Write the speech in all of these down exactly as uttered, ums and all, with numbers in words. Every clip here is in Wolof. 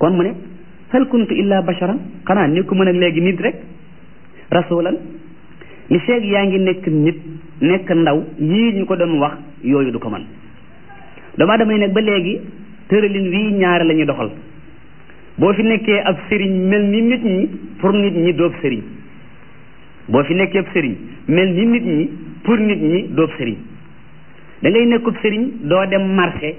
kon mu ne hal kuntu illa basharan xanaa nekku mën a léegi nit rek rasulan li feeg yaa ngi nekk nit nekk ndaw yii ñu ko doon wax yooyu du ko man doomu aadama yi nag ba léegi tëralin wii ñaare la ñuy doxal boo fi nekkee ab sëriñ mel ni nit ñi pour nit ñi doob sëriñ boo fi nekkee ab sëriñ mel ni nit ñi pour nit ñi doob sëriñ da ngay nekkub sëriñ doo dem marché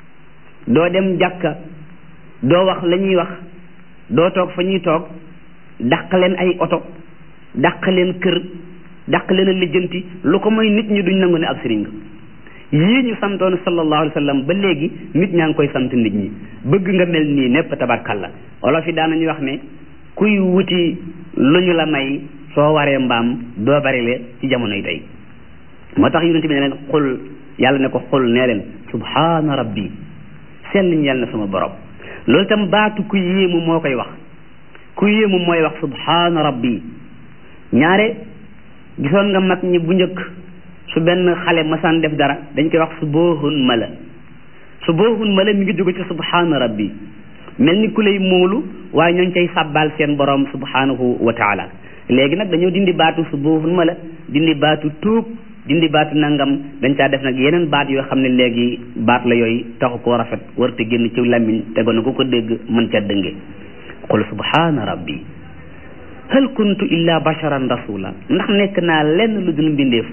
doo dem jàkka doo wax la ñuy wax doo toog fa ñuy toog dàq leen ay oto dàq leen kër dàq leen a lijjanti lu ko mooy nit ñi duñ nangu ne ab sëriñ nga yii ñu santoon sallallahu alayhi wa sallam ba léegi nit ñaa ngi koy sant nit ñi bëgg nga mel nii népp tabarkalla olof yi daanañu wax ne kuy wuti lu ñu la may soo waree mbaam doo bari le ci jamono yi tey moo tax yonent bi ne leen xul yàlla ne ko xul nee leen subhaana rabbi sell ñeel na sama borom loolu itam baatu ku yéemu moo koy wax ku yéemu mooy wax subhaana rabbi ñaare gisoon nga mag ñi bu njëkk su benn xale masaan def dara dañ koy wax suboohun mala suboohun mala mi ngi jóge ci subhaana rabbi mel ni ku lay móolu waaye ñoo ngi cay sàbbaal seen borom subhaanahu wa taala léegi nag dañoo dindi baatu suboohun mala dindi baatu tuub dindi baatu nangam dañ caa def nag yeneen baat yoo xam ne léegi baat la yooyu taxu koo rafet warute génn ci làmmiñ tegoon na ku ko dégg mën ca dënge qul subhaana rabbi hal kuntu illa basharan rasula ndax nekk naa lenn lu dul mbindeef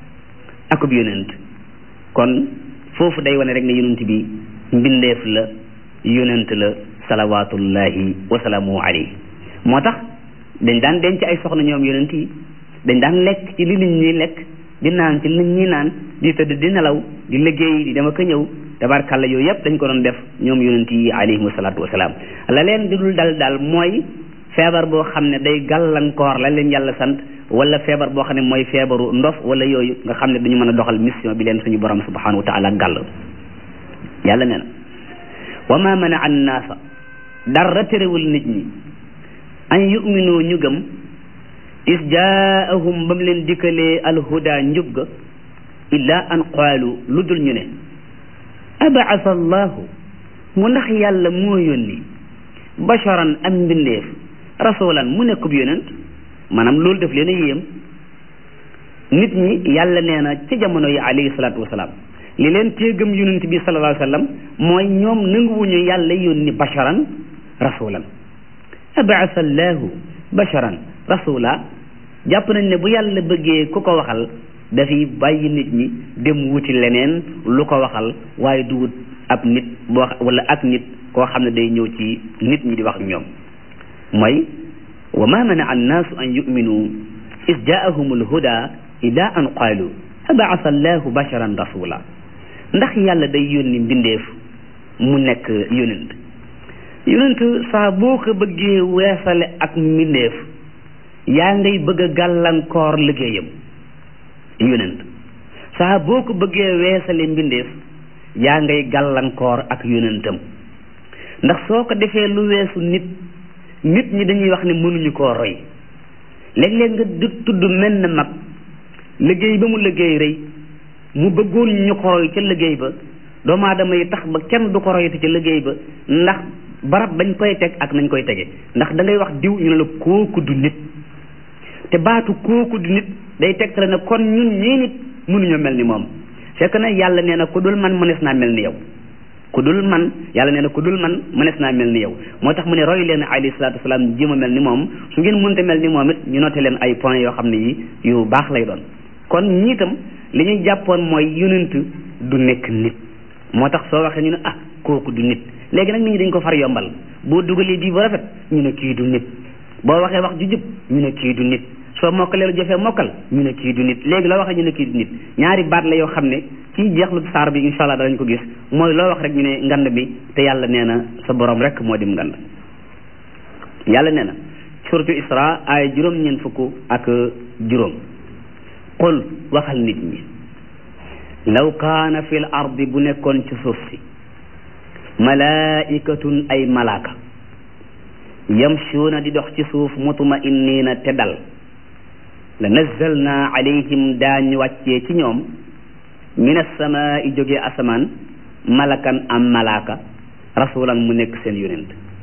akub yonent kon foofu day wane rek ne yonent bi mbindeef la yonent la salawatullahi wasalaamu alayhi moo tax dañ daan denc ay soxna ñoom yonent yi dañ daan lekk ci li nit ñi lekk di naan ci li nit ñi naan di tëdd di nelaw di liggéey di dama ko ñëw tabarkàlla yooyu yëpp dañ ko doon def ñoom yonent yi alayhimu salaatu wasalaam la leen di dul dal daal mooy feebar boo xam ne day gàllankoor la leen yàlla sant wala feebar boo xam ne mooy feebaru ndof wala yooyu nga xam ne duñu mën a doxal mission bi leen suñu borom subhanahu wa taala gàll yàlla nee na wa ma mana an naasa dara terewul nit ñi an yuminu ñu gëm is jaahum ba mu leen dikkalee alhuda njub ga illa an qaalu lu dul ñu ne abaasa allahu mu ndax yàlla moo yónni basharan am mbindeef rasulan mu nekkub yonent maanaam loolu def leen a yéem nit ñi yàlla nee na ci jamono yi alayhi salaatu wasalaam li leen téegam yonent bi sallallahu alayhi wa sallam mooy ñoom nanguwuñu yàlla yónni basharan rasulan abaasa allahu basharan rasula jàpp nañ ne bu yàlla bëggee ku ko waxal dafay bàyyi nit ñi dem wuti leneen lu ko waxal waaye du wut ab nit boo wala ak nit koo xam ne day ñëw ci nit ñi di wax ñoom mooy wa ma mana annaasu an yuminu is jaahum alhuda ila an qaalu abaasa allahu basharan rasula ndax yàlla day yónni mbindeef mu nekk yonent yonent saa boo ko bëggee weesale ak mbindeef yaa ngay bëgg a gàllankoor liggéeyam yonent saa boo ko bëggee weesale mbindeef yaa ngay gàllankoor ak yonentam ndax soo ko defee lu weesu nit nit ñi dañuy wax ne mënuñu koo roy léeg-léeg nga du tudd mel na mag liggéey ba mu liggéey rëy mu bëggoon ñu ko roy ca liggéey ba doomu aadama yi tax ba kenn du ko royte ca liggéey ba ndax barab bañ koy teg ak nañ koy tege ndax da ngay wax diw ñu ne la kooku du nit te baatu kooku du nit day tegtale ne kon ñun ñii nit mënuñoo mel ni moom fekk na yàlla nee na ku dul man mënees naa mel ni yow ku dul man yàlla nee na ku dul man mënees naa mel ni yow moo tax mu ne roy leen alayhi salaatu wasalaam jéem a mel ni moom su ngeen mënta mel ni moom it ñu noté leen ay points yoo xam ne yi yu baax lay doon kon ñii itam li ñuy jàppoon mooy yonent du nekk nit moo tax soo waxee ñu ne ah kooku du nit léegi nag nit ñi dañ ko far yombal boo dugalee bii bu rafet ñu ne kii du nit boo waxee wax ju jub ñu ne kii du nit soo mokkalee lu jafee mokkal ñu ne kii du nit léegi loo waxee ñu ne kii du nit ñaari baat la yoo xam ne ci jeexlu saar bi insha allah danañ ko gis mooy loo wax rek ñu ne ngand bi te yàlla nee na sa borom rek moo dim ngand yàlla nee na suratu isra ay juróom-ñeent fukk ak juróom qul waxal nit ñi law kaana fi l ardi bu nekkoon ci suuf si malaikatun ay malaaka yamshuuna di dox ci suuf mutma'inniina te dal la nazzalna alayhim daañu wàccee ci ñoom min as-samaa i jógee asamaan malakan am malaaka rasulan mu nekk seen yonent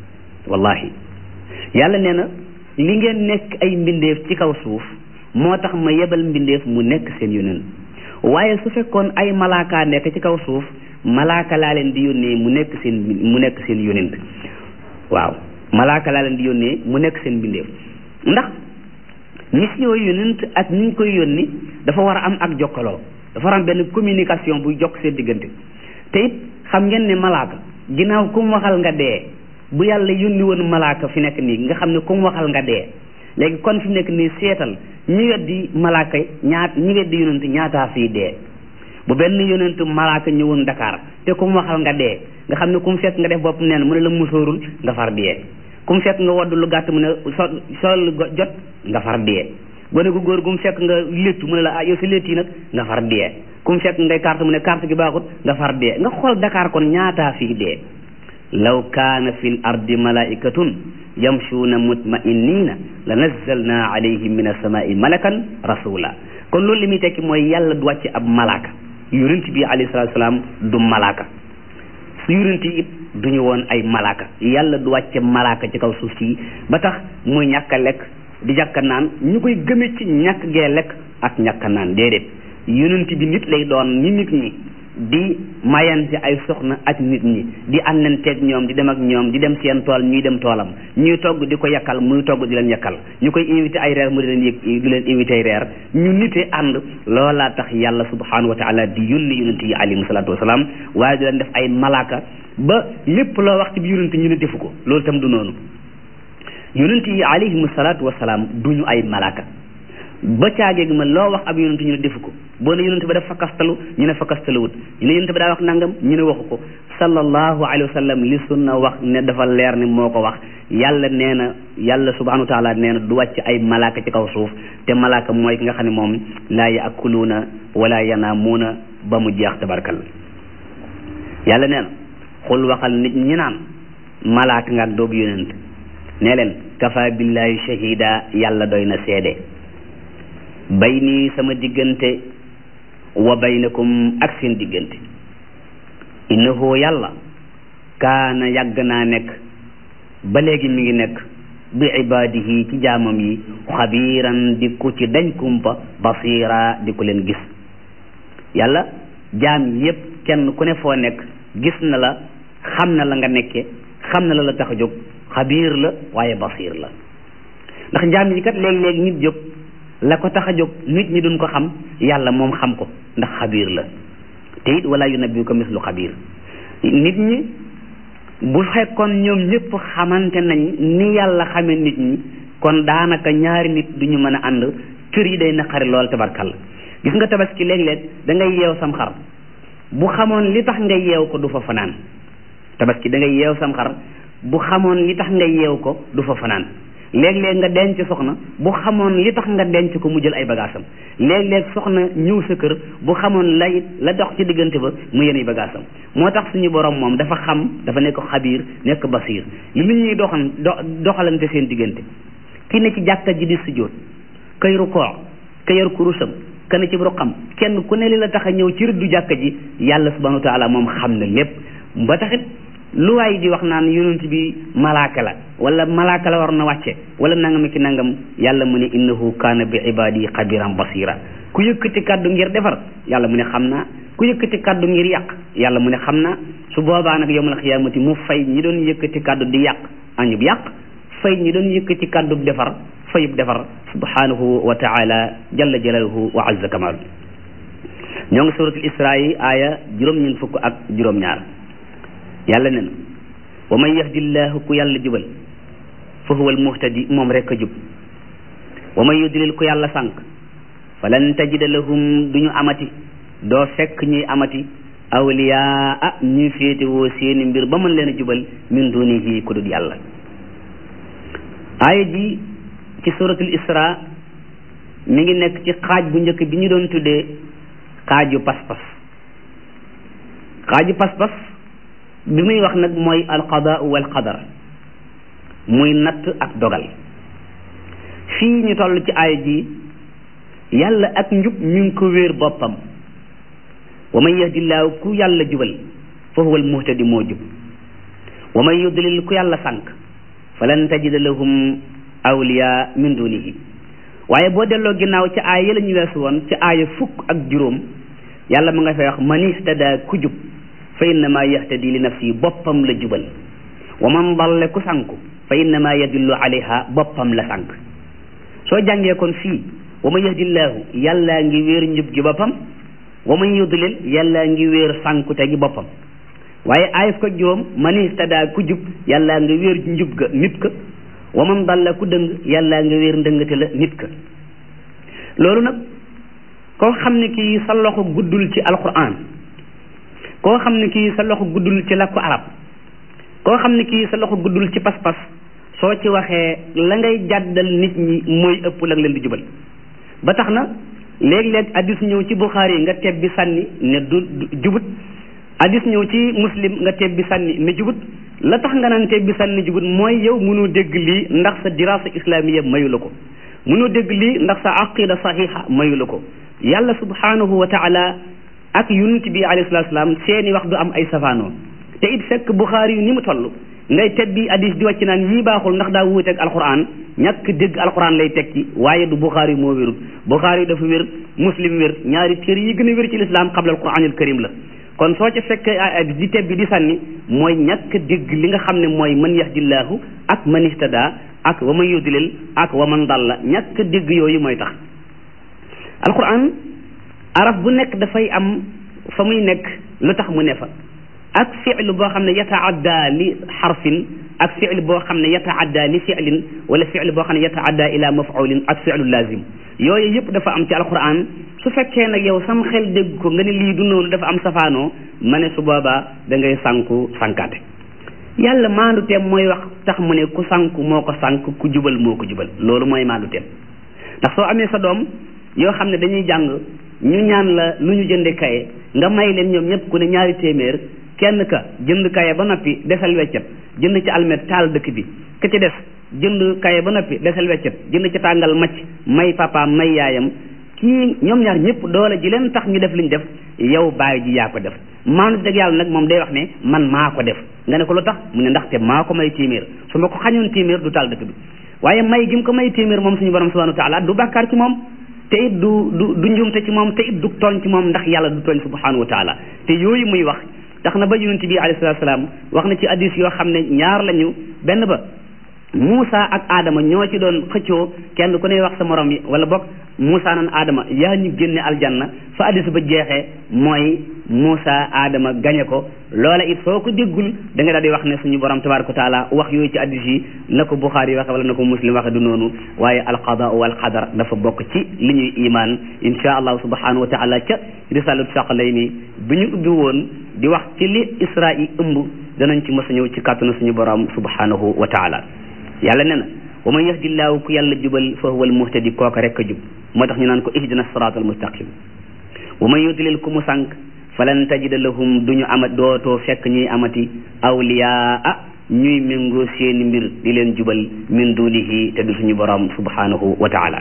wallahi yàlla nee na li ngeen nekk ay mbindeef ci kaw suuf moo tax ma yebal mbindeef mu nekk seen yonent waaye su fekkoon ay malaaka nekk ci kaw suuf malaaka laa leen di yónnee mu nekk seen mu nekk seen yonent waaw malaaka laa leen di yónnee mu nekk seen mbindeef ndax mission yonent ak ñi ñu koy yónni dafa war a am ak jokkaloo dafa war a am benn communication buy jokk seen diggante te it xam ngeen ne malaaka ginnaaw ku mu waxal nga dee bu yàlla yónni woon malaaka fi nekk nii nga xam ne ku mu waxal nga dee léegi kon fi mu nekk nii seetal ñi weddi malaaka ñaat ñi weddi yonent ñaataa fii dee bu benn yonent malaaka ñëwoon Dakar te ku mu waxal nga dee nga xam ne ku mu fekk nga def bopp neen mu ne la musóorul nga far dee ku mu fekk nga wodd lu gàtt mu ne so sol jot nga far dee gone gu góor gu mu fekk nga léttu mu ne la ah yow si létt yi nag nga far dee ku mu fekk ngay carte mu ne carte gi baaxut nga far dee nga xool Dakar kon ñaataa fii dee law kaana fi l ardi malaikatun yamshuuna mutma'innina la nazzalna alayhim min as-samaa'i malakan rasula kon loolu li muy tekki mooy yàlla du wàcce ab malaaka yonent bi alayhi salaatu salaam du malaaka su yonent yi it duñu woon ay malaaka yàlla du wàcce malaaka ci kaw suuf si ba tax muy ñàkk a lekk di jàkka naan ñu koy gëme ci ñàkk gee lekk ak ñàkk a naan déedéet yonent bi nit lay doon ni nit ñi di mayante ay soxna ak nit ñi di àndanteeg ñoom di dem ak ñoom di dem seen tool ñuy dem toolam ñuy togg di ko yakkal muy togg di leen yakkal ñu koy invité ay reer mu di leen yëg di leen invité ay reer ñu nite ànd loolaa tax yàlla subhanahu wa taala di yónni yonent yi alayhi salaatu wasalaam waaye di leen def ay malaaka ba lépp loo wax ci bi yonent ñu ne defu ko loolu tam du noonu yonent yi alayhimu salaatu wasalaam duñu ay malaaka ba caagee gi ma loo wax ab yonent ñu ne defu ko boo ne yonent ba def fakkastalu ñu ne fakkastaluwut ñu ne yonent ba daa wax nangam ñu ne waxu ko sallallahu alayhi wa sallam li sunna wax ne dafa leer ne moo ko wax yàlla nee na yàlla subhanahu wa taala nee na du wàcc ay malaaka ci kaw suuf te malaaka mooy ki nga xam ne moom laa yaakuluuna wala yanaamuuna ba mu jeex tabarkal yàlla nee na xul waxal nit ñi naan malaaka nga ak doog yonent nee leen kafa billahi shahida yàlla doy na seede bayni sama diggante wa baynakum ak seen diggante innahu yàlla kaana yàgg naa nekk ba léegi mi ngi nekk bi ibaadihi ci jaamam yi xabiiran di ku ci dañ kumpa basira di ku leen gis yàlla jaam yépp kenn ku ne foo nekk gis na la xam na la nga nekke xam na la la tax a jóg xabiir la waaye basir la ndax jaam yi kat léeg-léeg nit jóg la ko tax a jóg nit ñi duñ ko xam yàlla moom xam ko ndax xabiir la te it wala yunabbiuka mislu xabiir nit ñi bu fekkoon ñoom ñëpp xamante nañ ni yàlla xamee nit ñi kon daanaka ñaari nit duñu mën a ànd kër yi day naqari lool tabarkal gis nga tabaski léeg-léeg da ngay yeew sam xar bu xamoon li tax nga yeew ko du fa fanaan tabaski da ngay yeew sam xar bu xamoon li tax nga yeew ko du fa fanaan léeg-léeg nga denc soxna bu xamoon li tax nga denc ko mu jël ay bagaasam léeg-léeg soxna ñëw sa kër bu xamoon lay la dox ci diggante ba mu yéen ay bagaasam moo tax suñu borom moom dafa xam dafa nekk xabiir nekk basiir li nit ñuy doxan doxalante seen diggante ki ne ci jàkka ji di sujjóot kay rukoo ka yor kurusam ka ne ci ruqam kenn ku ne li la tax a ñëw ci rëddu jàkka ji yàlla subhanahu wa taala moom xam na lépp ba taxit lu waay di wax naan yonent bi malaaka la wala malaaka la war na wàcce wala nangam ki nangam yàlla mu ne innahu kaana bi ibadi xabiran basira ku yëkkati kàddu ngir defar yàlla mu ne xam naa ku yëkkati kàddu ngir yàq yàlla mu ne xam naa su boobaa nag yawmal xiyaamati mu fay ñi doon yëkkati kàddu di yàq añub yàq fay ñi doon yëkkati kàddu defar fayub defar subhanahu wa taala jalla jalaluhu wa azza kamal ñoo ngi suratul isra yi aaya juróom-ñeent fukk ak juróom-ñaar yàlla ne na wa man yahdillahu ku yàlla jubal fa huwa almuhtadi moom rek a jub wa man yudlil ku yàlla sànq falan tajida lahum duñu amati doo fekk ñuy amati awliyaa ah ñuy féetewoo seeni mbir ba mën leen a jubal min dunihi ku dul yàlla aaya ji ci suratul isra mi ngi nekk ci xaaj bu njëkk bi ñu doon tuddee xaaju pas-pas xaaju pas-pas bi muy wax nag mooy alqadaa wal qadar muy natt ak dogal fii ñu toll ci aaya ji yàlla ak njub mi ngi ko wéer boppam wa man yahdillaahu ku yàlla jubal fa huwa al muhtadi moo jub wa man yudlil ku yàlla sànq falan tajida lahum awliya min dunihi. waaye boo delloo ginnaaw ci aaya la ñu weesu woon ci aaya fukk ak juróom yàlla ma nga fay wax man ihtada ku jub fa innama yahtadi li nafsi boppam la jubal wa man dalle ku sànku fa innama yadillu alayha boppam la sànk. soo jàngee kon fii wa man yahdillahu yàllaa ngi wéer njub gi boppam wa man yudlil yàllaa ngi wéer sànkute gi boppam. waaye aaya fukk ak juróom man ihtada ku jub yàllaa nga wéer njub ga nit ka wa man dalla ku dëng yàllaa nga wéer ndëngate la nit ka. loolu nag koo xam ne kii sa loxo guddul ci alquran, koo xam ne kii sa loxo guddul ci làkku arab, koo xam ne kii sa loxo guddul ci pas-pas, soo ci waxee la ngay jàddal nit ñi mooy ëpp la nga leen di jubal. ba tax na léeg-léeg addis ñëw ci Buxaari nga tebbi sànni ne du jubut, addis ñëw ci muslim nga tebbi sànni ne jubut. la tax nga naan tebbi sànni jubut mooy yow mënoo dégg lii ndax sa dirasa islamiya mayu la ko, mënoo dégg lii ndax sa aqida saxiixa mayu la ko. yàlla subhanahu wa taala ak yonent bi alayhi salaatu salaam seeni wax du am ay safaanoo. te it fekk Buxaari yu ni mu toll ngay tebbi addis di wàcc naan yii baaxul ndax daa wuuteeg alquran, ñàkk dégg alquran lay tekki waaye du Buxaari yu moo wérul. Buxaari yu dafa wér, muslim wér, ñaari téere yi gën a wér ci lislaam qabla alquranil karim la. kon soo ca fekkee addis di tebbi di sànni mooy ñàkk dégg li nga xam ne mooy man yahdillahu ak man ihtada ak wa man yudlil ak wa man dalla, ñàkk dégg yooyu mooy tax. alquran araf bu nekk dafay am fa muy nekk lu tax mu ne fa, ak fi'l boo xam ne yataadda li xarfin ak fi'l boo xam ne yataadda li fi'lin wala fi'l boo xam ne yataadda ila maf'ulin ak fi'lu lazim. yooyu yëpp dafa am ci alquran. su fekkee nag yow sam xel dégg ko nga ne lii du noonu dafa am safaanoo ma ne su boobaa da ngay sànku sànkaate. yàlla maandu teem mooy wax tax mu ne ku sànku moo ko sànk ku jubal moo ko jubal, loolu mooy maandu teem. ndax soo amee sa doom yoo xam ne dañuy jàng ñu ñaan la lu ñu jënde kaye nga may leen ñoom ñëpp ku ne ñaari téeméer, kenn ka jënd kaye ba noppi desal weccet jënd ci almet taal dëkk bi, ka ci des jënd kaye ba noppi desal weccet jënd ci tàngal macc may papaam may yaayam, kii ñoom ñaar ñëpp doole ji leen tax ñu def liñ def yow bàyyi ji yaa ko def. maanu dëgg yàlla nag moom day wax ne man maa ko def, nga ne ko lu tax mu ne ndaxte maa ko may téeméer, su ma ko xañoon téeméer du taal dëkk bi. waaye may gi mu ko may téeméer moom suñu borom subhanahu wa taala du bàkkaar ci moom, te it du du du njuumte ci moom, te it du tooñ ci moom ndax yàlla du tooñ subhanahu wa taala. te yooyu muy wax tax na ba yonent bi alayhi salaatu salaam wax na ci hadis yoo xam ne ñaar lañu, benn ba Moussa ak Adama ñoo ci doon xëccoo kenn ku ne wax sa morom yi wala bokk Moussa nan Adama yaa ñu génne aljanna, fa hadis ba jeexee mooy Moussa Adama gañe ko. loola it soo ko déggul da nga daal di wax ne suñu borom tabaaraka wa taala wax yooyu ci hadis yi na ko Buxaari waxe wala na ko Muslim waxe du noonu, waaye alqada wal qadar dafa bokk ci li ñuy imaan. insha allahu subhanahu wa taala ca risalatu Saqalayni bi ñu ubbi woon di wax ci li Israa yi ëmb danañ ci mës a ñëw ci kàttanu suñu borom subhanahu wa taala. yàlla nee na wa man yahdillaahu ku yàlla jubal fa huwal muhtadi kooka rek a jub, moo tax ñu naan ko ihdina siraatal mustaqim. wa man yudlil ku mu sànq falan tajida lahum duñu amat dootoo fekk ñuy amati awliyaa ñuy méngoo seeni mbir di leen jubal min dunihi te du suñu borom subhanahu wa taala.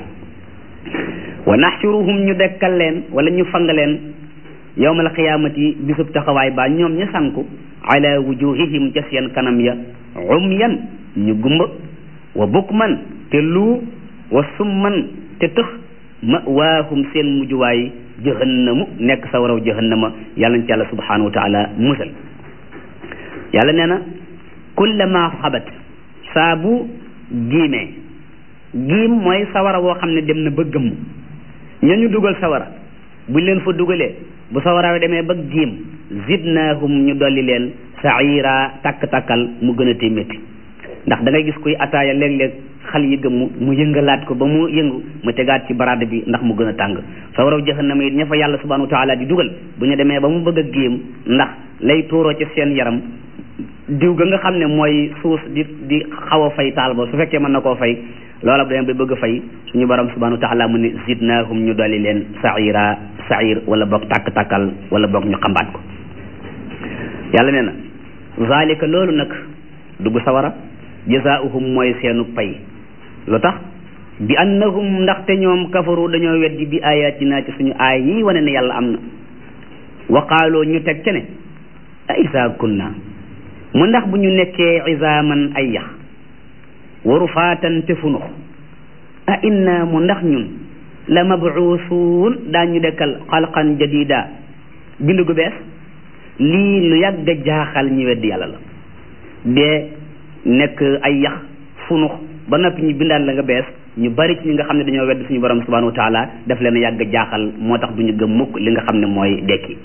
wa naxshuruhum ñu dekkal leen wala ñu fang leen yawmal qiyaamati bisub taxawaay ba ñoom ñu sànku ala wujuhihim ca seen kanam ya umyan ñu gumba wa bukman te lu wa summan te tëx ma waahum seen mujjuwaay jahannamu nekk sa waraw jahannama. yàlla na ci yàlla subhanahu wa taala musal. yàlla nee na kullama xabat saa bu giimee, giim mooy sawara woo xam ne dem na ba gëmm ña ñu dugal sawara buñ leen fa dugalee bu sawara demee ba giim zidnaahum ñu dolli leen saira takk-takkal mu gën a tee métti. ndax da ngay gis kuy ataaya léeg-léeg xal yi gëmmu mu yëngalaat ko ba mu yëngu mu tegaat ci baraada bi ndax mu gën a tàng. sa waraw jahannama it ña fa yàlla subhanahu wa taala di dugal bu ñu demee ba mu bëgg a géem ndax lay tuuroo ci seen yaram diw ga nga xam ne mooy suus di di xaw a fay taal ba su fekkee mën na koo fay loola bu demee ba bëgg a fay suñu borom subhanahu wa taala mu ne zidnaahum ñu dolli leen saira sair wala boog tàkk-tàkkal wala boog ñu xambaat ko. yàlla nee na zalika loolu nag dugg sawara jazaauhum mooy seenu pay. lu tax bi annahum ndaxte ñoom kafaru dañoo weddi bi ayatina ci suñu aay yi wane ne yàlla am na. wa qaaloo ñu teg ca ne a isa kunna mu ndax bu ñu nekkee izaaman ay yax waru faatan te funux a inna mu ndax ñun la mabuusuun daañu dekkal xalqan jadida bindu gu bees lii lu yàgg a jaaxal ñi weddi yàlla la dee nekk ay yax funux ba noppi ñu bindaal la nga bees ñu bari ci ñi nga xam ne dañoo wedd suñu borom subhanahu wa taala daf leen yàgg a jaaxal moo tax duñu gëm mukk li nga xam ne mooy dekki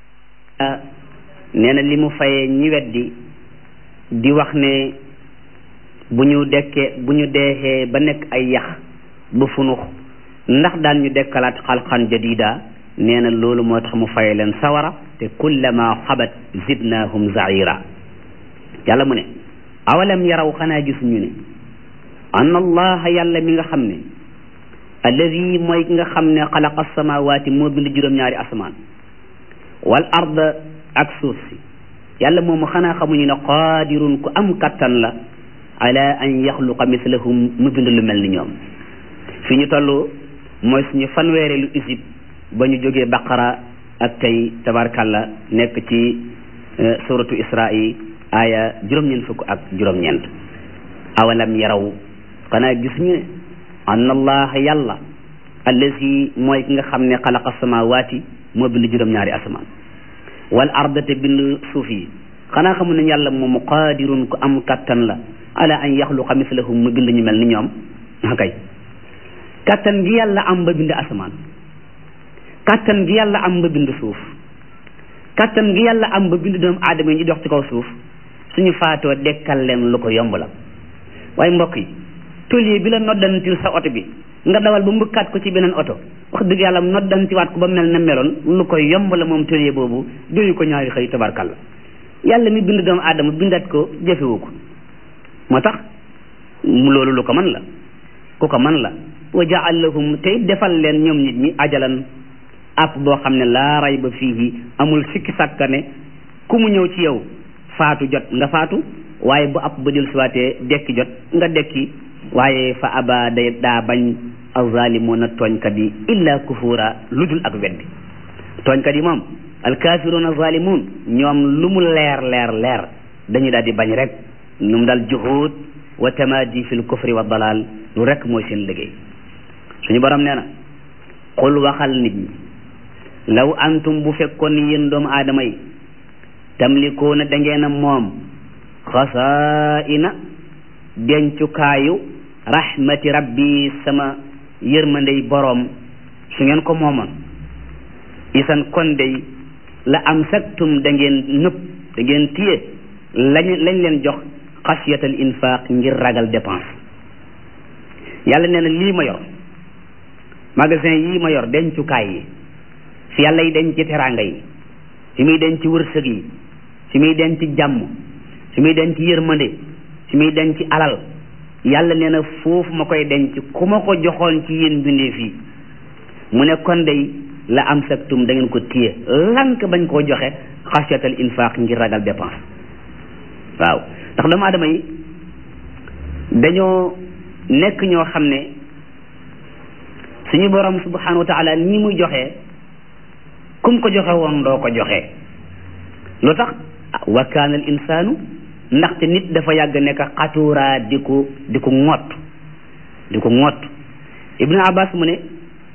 nee na li mu fayee ñi weddi di wax ne bu ñu dekkee bu ñu deexee ba nekk ay yax ba funux ndax daan ñu dekkalaat xalqan jadida nee na loolu moo tax mu fayee leen sawara te kullama xabat zidnahum zaira yàlla mu ne awalam yaraw xanaa gisuñu ne anna allaha yàlla mi nga xam ne alladi mooy ki nga xam ne xalaqa samawati moo bind juróom-ñaari asamaan wal arda ak suuf si yàlla moomu xanaa xamuñu ne qaadirun ku am kattan la ala an yaxluqa mislahum mu bind lu mel ni ñoom fi ñu toll mooy suñu fanweereelu isib ba ñu jógee baqara ak tey tabarkalla nekk ci suratu isra'i aya juróom-ñeent fukk ak juróom-ñeent awalam yaraw xanaa gis ñu ne anna allaha yàlla allazi mooy ki nga xam ne xalaqa samawati moo bind juróom-ñaari asamaan wal arda te bind suuf yi xanaa xamu ne yàlla moomu qaadirun ku am kattan la ala an yaxluqa mislahum mu bind ñu mel ni ñoom kay kattan gi yàlla am ba bind asamaan kattan gi yàlla am ba bind suuf kattan gi yàlla am ba bind doomu aadama yi ñu dox ci kaw suuf suñu faatoo dekkal leen lu ko yomb la waaye mbokk yi tôlier bi la noddantil sa oto bi nga dawal ba mbëkkaat ko ci beneen oto wax dëgg yàlla noddantiwaat ko ba mel na meloon lu ko yomb la moom tôlier boobu doyu ko ñaari xëy tabarkalla yàlla mi bind doomu aadama bindaat ko jëfewu ko moo tax loolu lu ko mën la ku ko mën la wa jaal lahum tey defal leen ñoom nit ñi ajalan app boo xam ne laa rayba fiihi amul sikki sàkka ne ku mu ñëw ci yow faatu jot nga faatu waaye bu app ba del siwaatee dekki jot nga dekki waaye fa aba day daa bañ azalimuuna tooñkat yi illa kufura lu dul ak weddi tooñkat yi moom alkaafiruuna zalimuun ñoom lu mu leer leer leer dañu daal di bañ rek ñu mu daal juhuud wa tamaadi fi l kufri wa dalal lu rek mooy seen liggéey suñu borom nee na xul waxal nit ñi law antum bu fekkoon ni yéen doomu aadama yi tamlikuuna da ngeen a moom xasaa'ina dencukaayu rahmati rabbi sama yërmandey boroom su ngeen ko moomoon isan kon dey la am saktum da ngeen nëpp da ngeen téye lañ lañ leen jox xasiyatal infaq ngir ragal dépense yàlla nee na lii ma yor magasin yii ma yor dencukaay yi fi yàlla yi denc ci teraanga yi fi muy denc wërsëg yi fi muy denc jàmm fi muy denc yërmande fi muy denc alal yàlla nee na foofu ma koy denc ku ma ko joxoon ci yéen bindee fii mu ne kon day la am saktum da ngeen ko téye lank bañ koo joxe xasiyatal infaq ngir ragal dépense waaw ndax doomu aadama yi dañoo nekk ñoo xam ne suñu borom subhanahu wa taala ni muy joxe kum ko joxe woon doo ko joxe lu tax wa kaana al insaanu ndaxte nit dafa yàgg nekk xatuura di ko di ko ŋott di ko ŋott ibnu abbas mu ne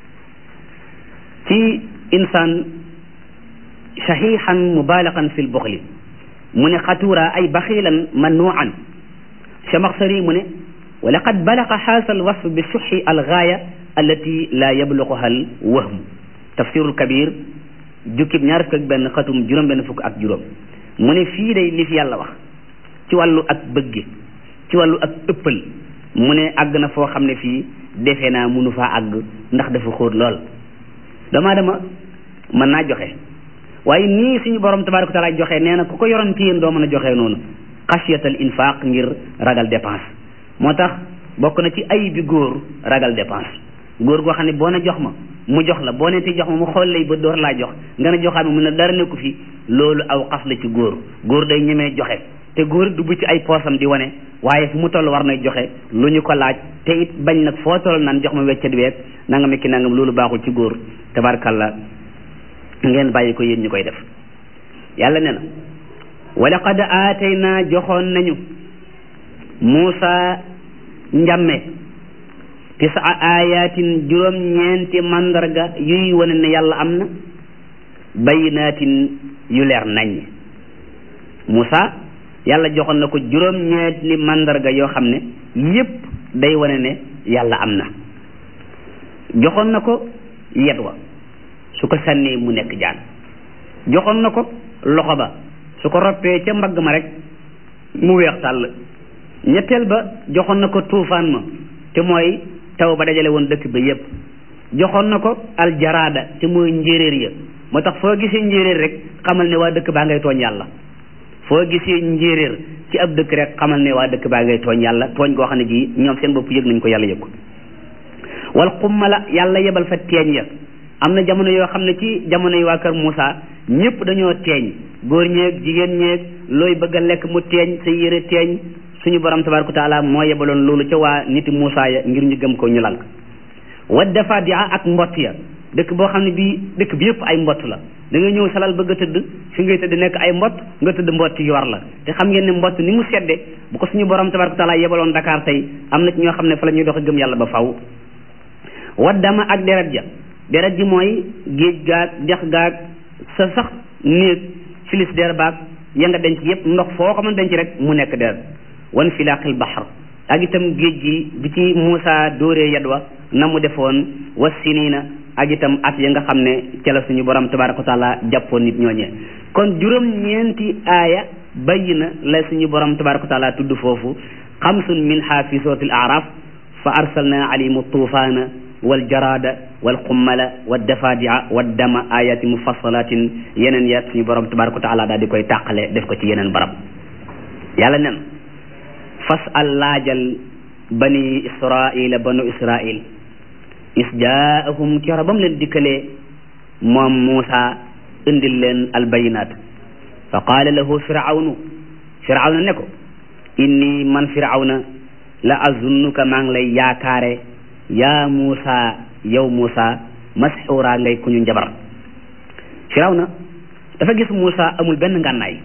ci insaan saxiixan mubaalagan fi l buxli mu ne xatuura ay baxilan manuan chamaxsari mu ne wa laqad balaga xaasa alwasf bi suxi algaaya allati la yabluguha al wahmu tafsirul kabir jukkib ñaar fukk ak benn xatum juróom benn fukk ak juróom mu ne fii day li fi yàlla wax ci wàllu ak bëgg ci wàllu ak ëppal mu ne àgg na foo xam ne fii defe naa munu faa àgg ndax dafa xóot lool dama dama mën naa joxe waaye nii suñu borom tabaaraka wa taala joxe nee na ku ko yoroon ci yéen doo mën a joxe noonu xasiyatal infaq ngir ragal dépense moo tax bokk na ci ay bi góor ragal dépense góor goo xam ne boo ne jox ma mu jox la boo ne te jox ma mu xool lay ba door laa jox nga ne joxaat ma mu ne dara nekku fi loolu aw xas la ci góor góor day ñemee joxe te góor du bu ci ay poosam di wane waaye fu mu toll war nay joxe lu ñu ko laaj te it bañ nag foo toll naan jox ma weccat weeg nangam ki nangam loolu baaxul ci góor tabarkalla ngeen bàyyi ko yéen ñu koy def yàlla ne na wa laqad aatayna joxoon nañu Muusa njàmme tisa ayatin juróom ñeenti mandarga yuy wane ne yàlla am na bayinaatin yu leer nañ Musa yàlla joxoon na ko juróom ñeenti mandarga yoo xam ne yépp day wane ne yàlla am na joxoon na ko yet wa su ko sànnee mu nekk jaan joxoon na ko loxo ba su ko roppee ca mbagg ma rek mu weex tàll ñetteel ba joxoon na ko tuufaan ma te mooy taw ba dajale woon dëkk ba yépp joxoon na ko aljaraada te mooy njéeréer ya moo tax foo gisee njéeréer rek xamal ne waa dëkk baa ngay tooñ yàlla foo gisee njéeréer ci ab dëkk rek xamal ne waa dëkk baa ngay tooñ yàlla tooñ goo xam ne ji ñoom seen bopp yëg nañ ko yàlla yëg ko wal xummala yàlla yebal fa teeñ ya am na jamono yoo xam ne ci jamono yi waa kër Moussa ñëpp dañoo teeñ góor ñeeg jigéen ñeeg looy bëgg a lekk mu teeñ sa yére teeñ suñu borom tabaraka taala moo yebaloon loolu ca waa niti Moussa ya ngir ñu gëm ko ñu lank wa dafadia ak mbott ya dëkk boo xam ne bii dëkk bi yëpp ay mbott la da nga ñëw salal bëgg a tëdd fi ngay tëdd nekk ay mbott nga tëdd mbott yi war la te xam ngeen ne mbott ni mu sedde bu ko suñu borom tabaraka taala yebaloon Dakar tey am na ci ñoo xam ne fa la ñuy dox gëm yàlla ba faw waddama ak deret ja deret ji mooy géej gaag dex gaag sa sax néeg filis der baag ya nga denc yëpp ndox foo ko mën denc rek mu nekk deret wan filaqil bahr ak itam géej gi bi ci Moussa dóoree yadwa na mu defoon wa sinina ak itam at ya nga xam ne ca la suñu borom tabaraka wa taala jàppoon nit ñooñee kon juróom ñeenti aaya bayyi na la suñu borom tabaraka wa taala tudd foofu xamsun minha fi suratil araf fa arsalna alayhim tuufaana wal jarada wal xummala wa dafadia wa dama ayati mufassalatin yeneen ya suñu borom tabaraka wa taala daal di koy tàqale def ko ci yeneen barab yàlla nen fas al laajal bani israila banu israil is jaahum kero ba mu leen dikkalee moom Muusa indil leen albayinaat fa qaala lahu firawnu firawna ne ko inni man firawna la azunnuka maa ngi lay yaakaare yaa Muusa yow Muusa masxuura ngay ku ñu njabar firawna dafa gis Muusa amul benn ngànnaay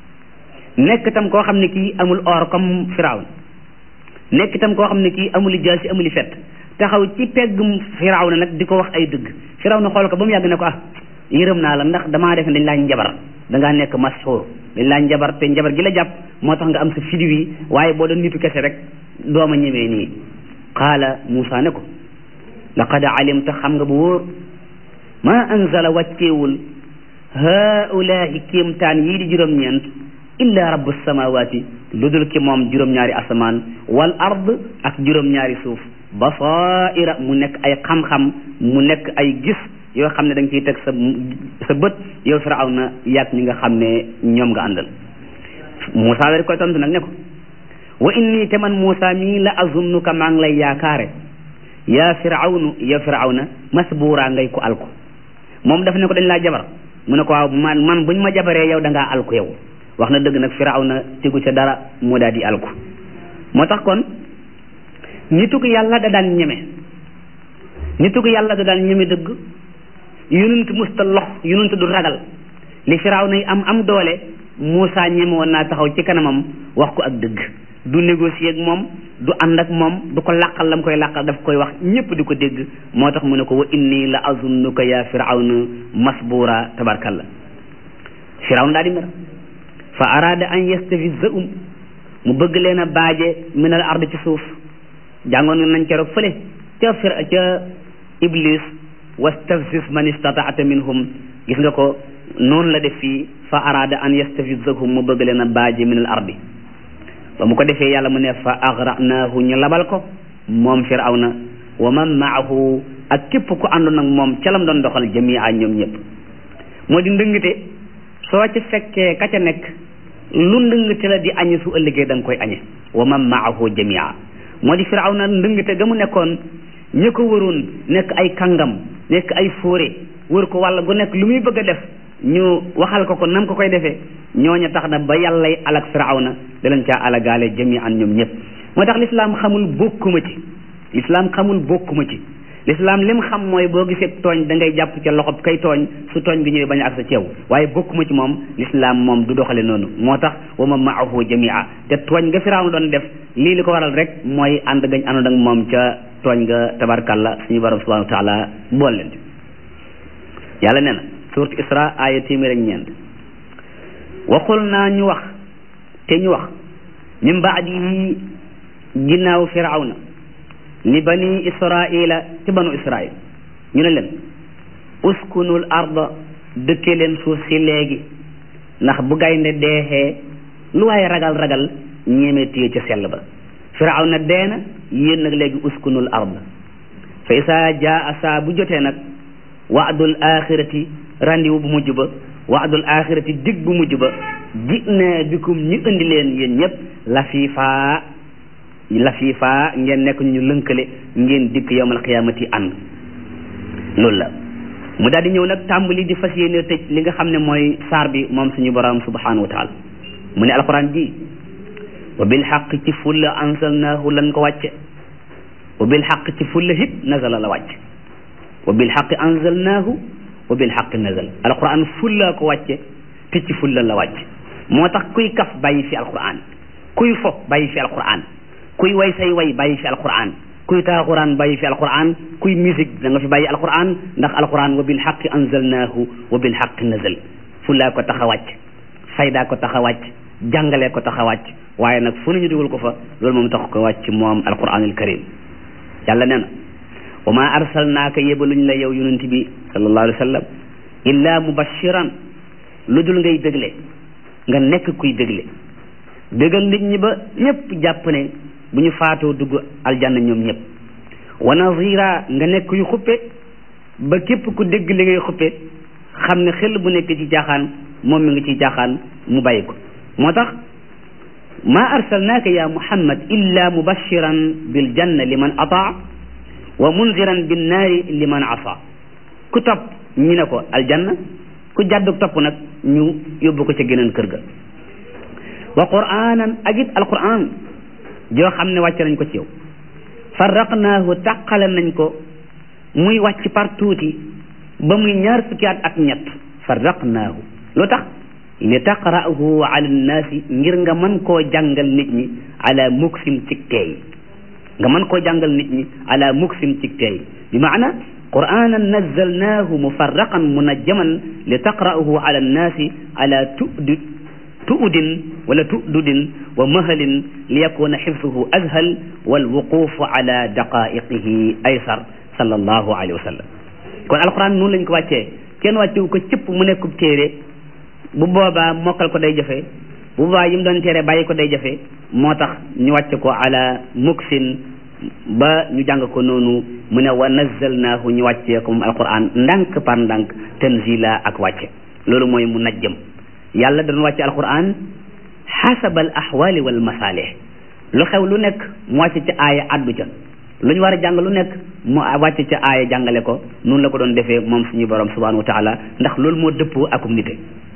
nekk tam koo xam ne kii amul or comme firawna nekk tam koo xam ne kii amul jaasi amul fett taxaw ci peggum firawna nag di ko wax ay dëgg firawna xool ko ba mu yàgg ne ko ah yërëm naa la ndax damaa def dañ laa njabar dangaa nekk masxuur dañ laa njabar te njabar gi la jàpp moo tax nga am sa fidi wi waaye boo doon nitu kese rek dooma ñemee nii qaala Muusa ne ko laqad alimta xam nga bu wóor ma anzala wàcceewul haulahi kéemtaan yii di juróom-ñeent illa rabbu samawati lu dul ki moom juróom-ñaari asamaan wal ard ak juróom-ñaari suuf basaira mu nekk ay xam-xam mu nekk ay gis yoo xam ne da nga ciy teg sa sa bët yow Firawna yàgg ñi nga xam ne ñoom nga àndal Muusa wari koy tontu nag ne ko wa inni te man Muusa mii la azunnuka maa ngi lay yaakaare yaa Firawnu ya Firawna masbuura ngay ko alku moom daf ne ko dañ laa jabar mu ne ko waaw man man buñ ma jabaree yow da ngaa alku yow wax na dëgg nag Firawna tegu ca dara mu daal di alku moo tax kon nitu ko yàlla da daan ñeme nitu ko yàlla da daan ñeme dëgg yonent musta lox yonent du ragal li Firawna yi am am doole Muusa ñeme woon naa taxaw ci kanamam wax ko ak dëgg du négocier ak moom du ànd ak moom du ko làqal lam koy làqal daf koy wax ñëpp di ko dégg moo tax mu ne ko wa inni la azunnuka ya Firawna masbuura tabarkalla Firawna daal di mer fa arada an yastafizahum mu bëgg leen a baaje min al ard ci suuf jàngoon nañ keroog fële ca fir ca iblis wastafzis man istataata minhum gis nga ko noonu la def fii fa arada an yastafizahum mu bëgg leen a baaje min al ardi ba mu ko defee yàlla mu ne fa agra'naahu ñu labal ko moom Firawna wa man maahu ak képp ku àndoon ak moom ca lam doon doxal jamia ñoom ñëpp moo di ndëngte soo ci fekkee ka ca nekk lu ndëngte la di añe su ëllëgee da nga koy añe wa man maahu jamia moo di Firawna ndëngte ga mu nekkoon ñi ko waroon nekk ay kàngam nekk ay fóore wër ko walla gu nekk lu muy bëgg a def ñu waxal ko ko nam ko koy defee ñooña tax na ba yàllay alak Firawna da leen caa alagaale jami an ñoom ñëpp moo tax lislaam xamul bokkuma ci lislaam xamul bokkuma ci lislaam lim xam mooy boo gisee tooñ da ngay jàpp ca loxob kay tooñ su tooñ gi ñëwee bañ a ak sa ceew waaye bokkuma ci moom lislaam moom du doxale noonu moo tax wa ma maahu jamia te tooñ nga Firawna doon def lii li ko waral rek mooy ànd gañ àndoon ak moom ca tooñ nga tabarkalla suñu borom subhanahu wa taala bool leen yàlla nee na suurat Isra aaya téeméer ak ñeent waxul naa ñu wax te ñu wax min baadihi ginnaaw Firawna li bani israila ci banu israil ñu ne leen uskunul arda dëkke leen suuf si léegi ndax bu gaynde deexee lu waaye ragal ragal ñeemee téye ca sell ba Firawna deena yéen nag léegi uskunul arda fa isaa jaa saa bu jotee nag waadul axirati randiwu bu mujj ba waadul axirati dig bu mujj ba ji na bikum ñu indi leen yéen ñëpp lafiifaa lafiifaa ngeen nekk ñu lënkale ngeen dikk yawmal qiyaamati ànd loolu la mu daal di ñëw nag tàmbali di fas yéene tëj li nga xam ne mooy saar bi moom suñu borom subhanahu wa taala mu ne alquran ji wa bil xaq ci fulla anzalnaahu lan ko wàcce wa bil xaq ci fulla hit nazala la wàcce wa bil xaq anzalnaahu wa bil xaq nazal alquran fulla ko wàcce te ci fulla la wàcce moo tax kuy kaf bàyyi fi alquran kuy fo bàyyi fi alquran kuy way say way bàyyi fi alquran kuy taaxuraan bàyyi fi alquran kuy musique da nga fi bàyyi alquran ndax alquran wa bil xaqi anzalnaahu wa bil xaqi nazal fullaa ko tax a wàcc faydaa ko tax a wàcc jàngalee ko tax a wàcc waaye nag fu nañu dugal ko fa loolu moom tax ko wàcc moom alquranul karim yàlla nee na wa ma arsalnaaka yebaluñ la yow yonent bi sallallahu alayhi wa sallam illa mubashiran lu dul ngay dégle nga nekk kuy dégle dégal nit ñi ba ñëpp jàpp ne bu ñu faatoo dugg aljanna ñoom ñëpp wa nazira nga nekk yu xuppe ba képp ku dégg li ngay xuppe xam ne xel bu nekk ci jaaxaan moom mi ngi ci jaaxaan mu bàyyi ko moo tax ma arsalnaaka ya muhammad illa mubashiran bil janna liman ataa wa munziran bin naari liman asa ku topp ñi ne ko aljanna ku jàddug topp nag ñu yóbbu ko ca geneen kër ga wa qur'anan ak it alquran joo xam ne wàcc nañ ko ci yow farraqnaahu tàqale nañ ko muy wàcc par tuuti ba muy ñaar fukki at ak ñett farraqnaahu lu tax li taqra'ahu ala nnaasi ngir nga mën koo jàngal nit ñi ala muksim cig teey nga mën koo jàngal nit ñi ala muksim cig teey bi maana qur'anan nazzalnaahu mufarraqan munajjaman li taqra'ahu ala nnaasi ala tudi tu'udin wala tu'dudin wa mahalin li yakuna xifsuhu azhal wal wuqufu ala daqaiqihi aysar sallallahu alayhi wa sallam kon alquran noonu lañ ko wàccee kenn wàccewu ko cëpp mu nekkub téere bu boobaa mokkal ko day jafe bu boobaa yi mu doon téere bàyyi ko day jafe moo tax ñu wàcce ko ala muksin ba ñu jàng ko noonu mu ne wa nazzalnaahu ñu wàccee ko moom alquran ndànk par ndànk tanzila ak wàcce loolu mooy mu najjëm yàlla dañu wàcce alquran xasabal ahwali wal masalih lu xew lu nekk mu wàcce ca aaya addu ca lu ñu war a jàng lu nekk mu wàcce ca aaya jàngale ko noonu la ko doon defee moom suñu borom subhanahu wa taala ndax loolu moo dëppoo akum nite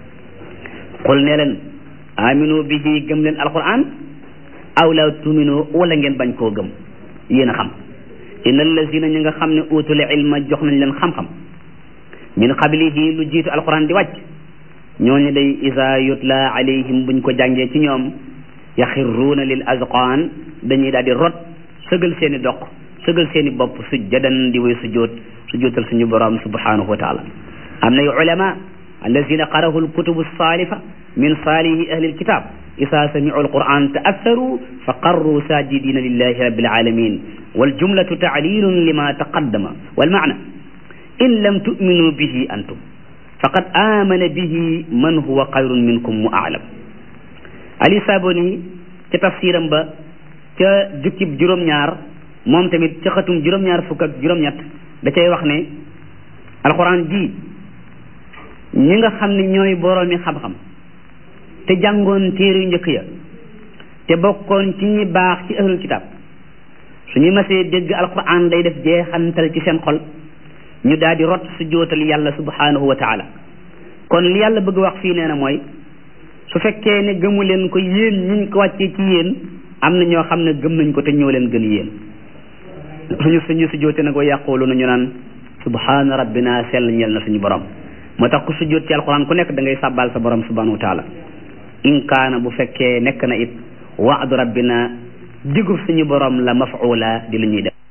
qul ne leen aminu bihi gëm leen alquran aw la tuminu wala ngeen bañ koo gëm yéen a xam inna allazina ñi nga xam ne utul ilma jox nañ leen xam-xam min qablihi lu jiitu alquran di wàcc ñooñu day isa yutla alayhim buñ ko jàngee ci ñoom yaxirruuna lil azqaan dañuy daal di rot sëgal seeni doq sëgal seeni bopp sujjadan di way sujjóot sujjóotal suñu borom subhanahu wa taala am na yu ulama allazina qarahu alkutubu salifa min salihi ahli alkitab isa samicu alquran taatharu fa qarru sajidina lillahi rabbil alamin waljumlatu taclilun lima taqaddama walmaana in lam tu'minu bihi antum faqad amana bihi man huwa xayrun minkum wa a'lam ali saboni ca tafsiram ba ca jukkib juróom-ñaar moom tamit ca xatum juróom-ñaar fukk ak juróom-ñett da cay wax ne alquran ji ñi nga xam ne ñooy boroomi xam-xam te jàngoon téere yu njëkk ya te bokkoon ci ñi baax ci ahlul kitab suñu masee dégg alquran day def jeexantal ci seen xol ñu daal di rot su jootal yàlla subhanahu wa taala kon li yàlla bëgg wax fii nee na mooy su fekkee ne gëmu leen ko yéen ñiñ ko wàccee ci yéen am na ñoo xam ne gëm nañ ko te ñoo leen gën yéen suñu suñu sujjóote nag wa yaqulu ñu naan subhaana rabbina sell ñeel na suñu borom moo tax ku sujjóot ci alquran ku nekk da ngay sàbbaal sa borom subhanahu wa taala in kaana bu fekkee nekk na it waadu rabbina digub suñu borom la maf'ula di lu ñuy def